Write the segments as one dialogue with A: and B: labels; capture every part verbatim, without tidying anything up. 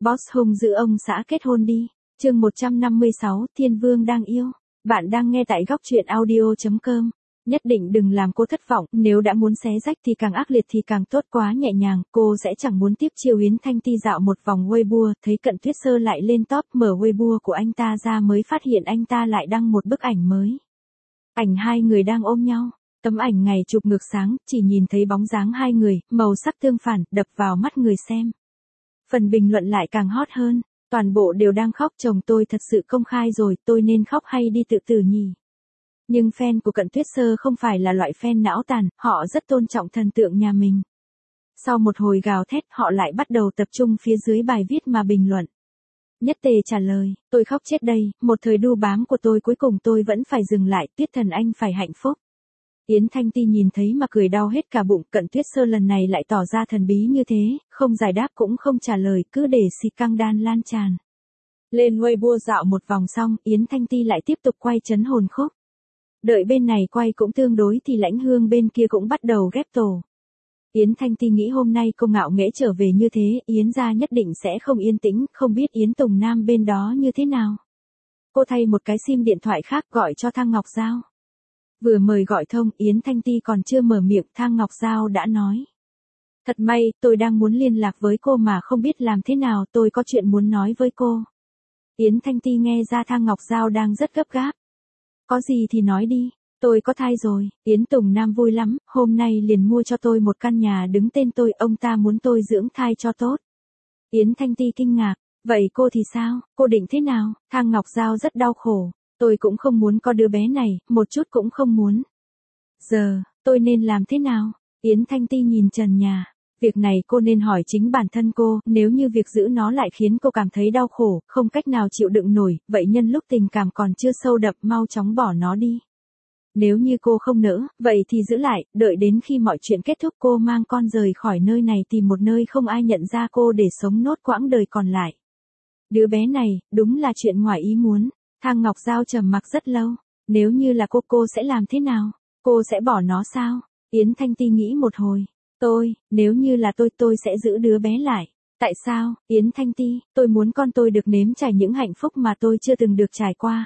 A: Boss hung giữ ông xã kết hôn đi. Chương một trăm năm mươi sáu, Thiên Vương đang yêu. Bạn đang nghe tại góc truyện audio chấm com. Nhất định đừng làm cô thất vọng, nếu đã muốn xé rách thì càng ác liệt thì càng tốt, quá nhẹ nhàng, cô sẽ chẳng muốn tiếp chiều. Yến Thanh Ti dạo một vòng Weibo, thấy Cận Tuyết Sơ lại lên top, mở Weibo của anh ta ra mới phát hiện anh ta lại đăng một bức ảnh mới. Ảnh hai người đang ôm nhau. Tấm ảnh ngày chụp ngược sáng, chỉ nhìn thấy bóng dáng hai người, màu sắc tương phản, đập vào mắt người xem. Phần bình luận lại càng hot hơn, toàn bộ đều đang khóc. Chồng tôi thật sự công khai rồi, tôi nên khóc hay đi tự tử nhỉ? Nhưng fan của Cận Tuyết Sơ không phải là loại fan não tàn, họ rất tôn trọng thần tượng nhà mình. Sau một hồi gào thét, họ lại bắt đầu tập trung phía dưới bài viết mà bình luận. Nhất Tề trả lời, tôi khóc chết đây, một thời đu bám của tôi cuối cùng tôi vẫn phải dừng lại, Tuyết thần anh phải hạnh phúc. Yến Thanh Ti nhìn thấy mà cười đau hết cả bụng. Cận Tuyết Sơ lần này lại tỏ ra thần bí như thế, không giải đáp cũng không trả lời, cứ để xì căng đan lan tràn. Lên Weibo dạo một vòng xong, Yến Thanh Ti lại tiếp tục quay chấn hồn khúc. Đợi bên này quay cũng tương đối thì Lãnh Hương bên kia cũng bắt đầu ghép tổ. Yến Thanh Ti nghĩ hôm nay cô ngạo nghễ trở về như thế, Yến gia nhất định sẽ không yên tĩnh, không biết Yến Tùng Nam bên đó như thế nào. Cô thay một cái sim điện thoại khác gọi cho Thang Ngọc Giao. Vừa mời gọi thông, Yến Thanh Ti còn chưa mở miệng, Thang Ngọc Giao đã nói. Thật may, tôi đang muốn liên lạc với cô mà không biết làm thế nào, tôi có chuyện muốn nói với cô. Yến Thanh Ti nghe ra Thang Ngọc Giao đang rất gấp gáp. Có gì thì nói đi, tôi có thai rồi. Yến Tùng Nam vui lắm, hôm nay liền mua cho tôi một căn nhà đứng tên tôi, ông ta muốn tôi dưỡng thai cho tốt. Yến Thanh Ti kinh ngạc, vậy cô thì sao, cô định thế nào? Thang Ngọc Giao rất đau khổ. Tôi cũng không muốn có đứa bé này, một chút cũng không muốn. Giờ, tôi nên làm thế nào? Yến Thanh Ti nhìn trần nhà. Việc này cô nên hỏi chính bản thân cô, nếu như việc giữ nó lại khiến cô cảm thấy đau khổ, không cách nào chịu đựng nổi, vậy nhân lúc tình cảm còn chưa sâu đậm, mau chóng bỏ nó đi. Nếu như cô không nỡ, vậy thì giữ lại, đợi đến khi mọi chuyện kết thúc cô mang con rời khỏi nơi này, tìm một nơi không ai nhận ra cô để sống nốt quãng đời còn lại. Đứa bé này, đúng là chuyện ngoài ý muốn. Thang Ngọc Giao trầm mặc rất lâu. Nếu như là cô, cô sẽ làm thế nào? Cô sẽ bỏ nó sao? Yến Thanh Ti nghĩ một hồi. Tôi, nếu như là tôi, tôi sẽ giữ đứa bé lại. Tại sao? Yến Thanh Ti, tôi muốn con tôi được nếm trải những hạnh phúc mà tôi chưa từng được trải qua.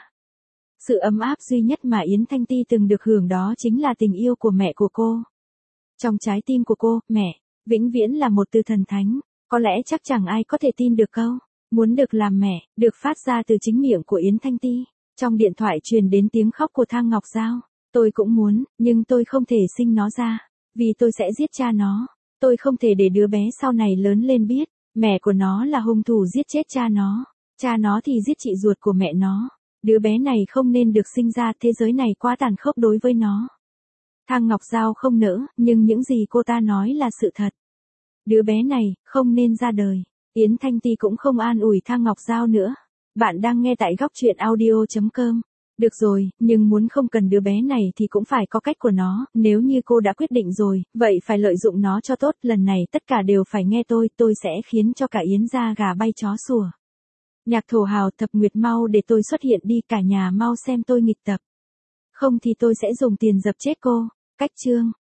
A: Sự ấm áp duy nhất mà Yến Thanh Ti từng được hưởng đó chính là tình yêu của mẹ của cô. Trong trái tim của cô, mẹ, vĩnh viễn là một từ thần thánh. Có lẽ chắc chẳng ai có thể tin được câu muốn được làm mẹ, được phát ra từ chính miệng của Yến Thanh Ti. Trong điện thoại truyền đến tiếng khóc của Thang Ngọc Giao. Tôi cũng muốn, nhưng tôi không thể sinh nó ra. Vì tôi sẽ giết cha nó. Tôi không thể để đứa bé sau này lớn lên biết, mẹ của nó là hung thủ giết chết cha nó. Cha nó thì giết chị ruột của mẹ nó. Đứa bé này không nên được sinh ra, thế giới này quá tàn khốc đối với nó. Thang Ngọc Giao không nỡ, nhưng những gì cô ta nói là sự thật. Đứa bé này, không nên ra đời. Yến Thanh Ti cũng không an ủi Thang Ngọc Giao nữa. Bạn đang nghe tại góc truyện audio chấm com. Được rồi, nhưng muốn không cần đứa bé này thì cũng phải có cách của nó, nếu như cô đã quyết định rồi, vậy phải lợi dụng nó cho tốt, lần này tất cả đều phải nghe tôi, tôi sẽ khiến cho cả Yến gia gà bay chó sủa. Nhạc thổ hào Thập Nguyệt mau để tôi xuất hiện đi, cả nhà mau xem tôi nghịch tập. Không thì tôi sẽ dùng tiền dập chết cô. Cách chương.